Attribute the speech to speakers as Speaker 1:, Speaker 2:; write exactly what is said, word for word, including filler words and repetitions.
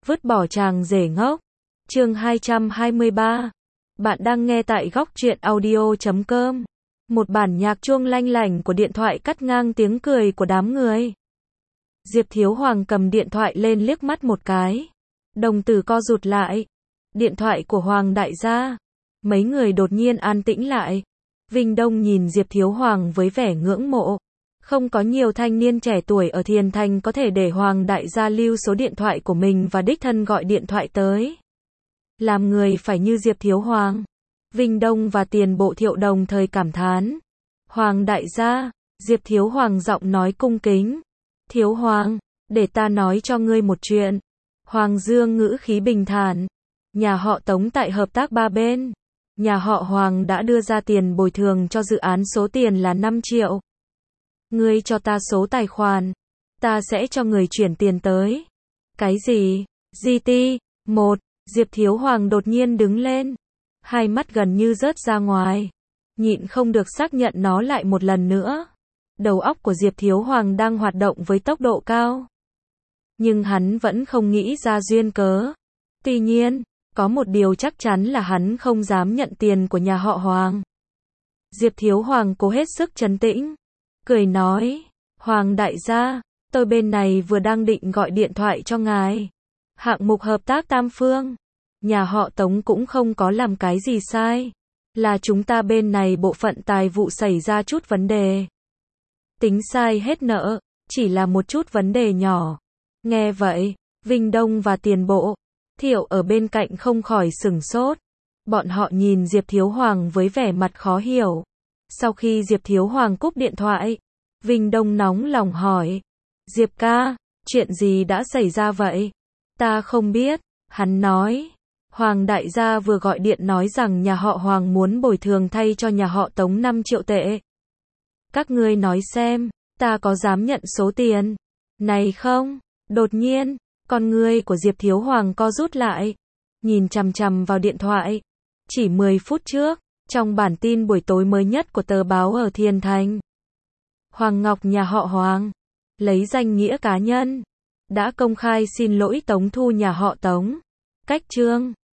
Speaker 1: Vứt bỏ chàng rể ngốc. Chương hai trăm hai mươi ba. Bạn đang nghe tại góc truyện audio chấm com. Một bản nhạc chuông lanh lảnh của điện thoại cắt ngang tiếng cười của đám người. Diệp Thiếu Hoàng cầm điện thoại lên liếc mắt một cái. Đồng tử co rụt lại. Điện thoại của Hoàng đại gia. Mấy người đột nhiên an tĩnh lại. Vinh Đông nhìn Diệp Thiếu Hoàng với vẻ ngưỡng mộ. Không có nhiều thanh niên trẻ tuổi ở Thiền Thành có thể để Hoàng đại gia lưu số điện thoại của mình và đích thân gọi điện thoại tới. Làm người phải như Diệp Thiếu Hoàng. Vinh Đông và Tiền Bộ Thiệu đồng thời cảm thán. Hoàng đại gia, Diệp Thiếu Hoàng giọng nói cung kính. Thiếu Hoàng, để ta nói cho ngươi một chuyện. Hoàng Dương ngữ khí bình thản. Nhà họ Tống tại hợp tác ba bên. Nhà họ Hoàng đã đưa ra tiền bồi thường cho dự án, số tiền là năm triệu. Ngươi cho ta số tài khoản. Ta sẽ cho người chuyển tiền tới. Cái gì? giê tê một. Diệp Thiếu Hoàng đột nhiên đứng lên. Hai mắt gần như rớt ra ngoài. Nhịn không được xác nhận nó lại một lần nữa. Đầu óc của Diệp Thiếu Hoàng đang hoạt động với tốc độ cao. Nhưng hắn vẫn không nghĩ ra duyên cớ. Tuy nhiên, có một điều chắc chắn là hắn không dám nhận tiền của nhà họ Hoàng. Diệp Thiếu Hoàng cố hết sức trấn tĩnh. Cười nói, Hoàng đại gia, tôi bên này vừa đang định gọi điện thoại cho ngài. Hạng mục hợp tác tam phương. Nhà họ Tống cũng không có làm cái gì sai. Là chúng ta bên này bộ phận tài vụ xảy ra chút vấn đề. Tính sai hết nợ, chỉ là một chút vấn đề nhỏ. Nghe vậy, Vinh Đông và Tiền Bộ Thiệu ở bên cạnh không khỏi sửng sốt. Bọn họ nhìn Diệp Thiếu Hoàng với vẻ mặt khó hiểu. Sau khi Diệp Thiếu Hoàng cúp điện thoại, Vinh Đông nóng lòng hỏi. Diệp ca, chuyện gì đã xảy ra vậy? Ta không biết, hắn nói. Hoàng đại gia vừa gọi điện nói rằng nhà họ Hoàng muốn bồi thường thay cho nhà họ Tống năm triệu tệ. Các ngươi nói xem, ta có dám nhận số tiền này không? Đột nhiên, con ngươi của Diệp Thiếu Hoàng co rút lại. Nhìn chằm chằm vào điện thoại. Chỉ mười phút trước, trong bản tin buổi tối mới nhất của tờ báo ở Thiền Thành, Hoàng Ngọc nhà họ Hoàng, lấy danh nghĩa cá nhân, đã công khai xin lỗi Tống Thu nhà họ Tống. Cách chương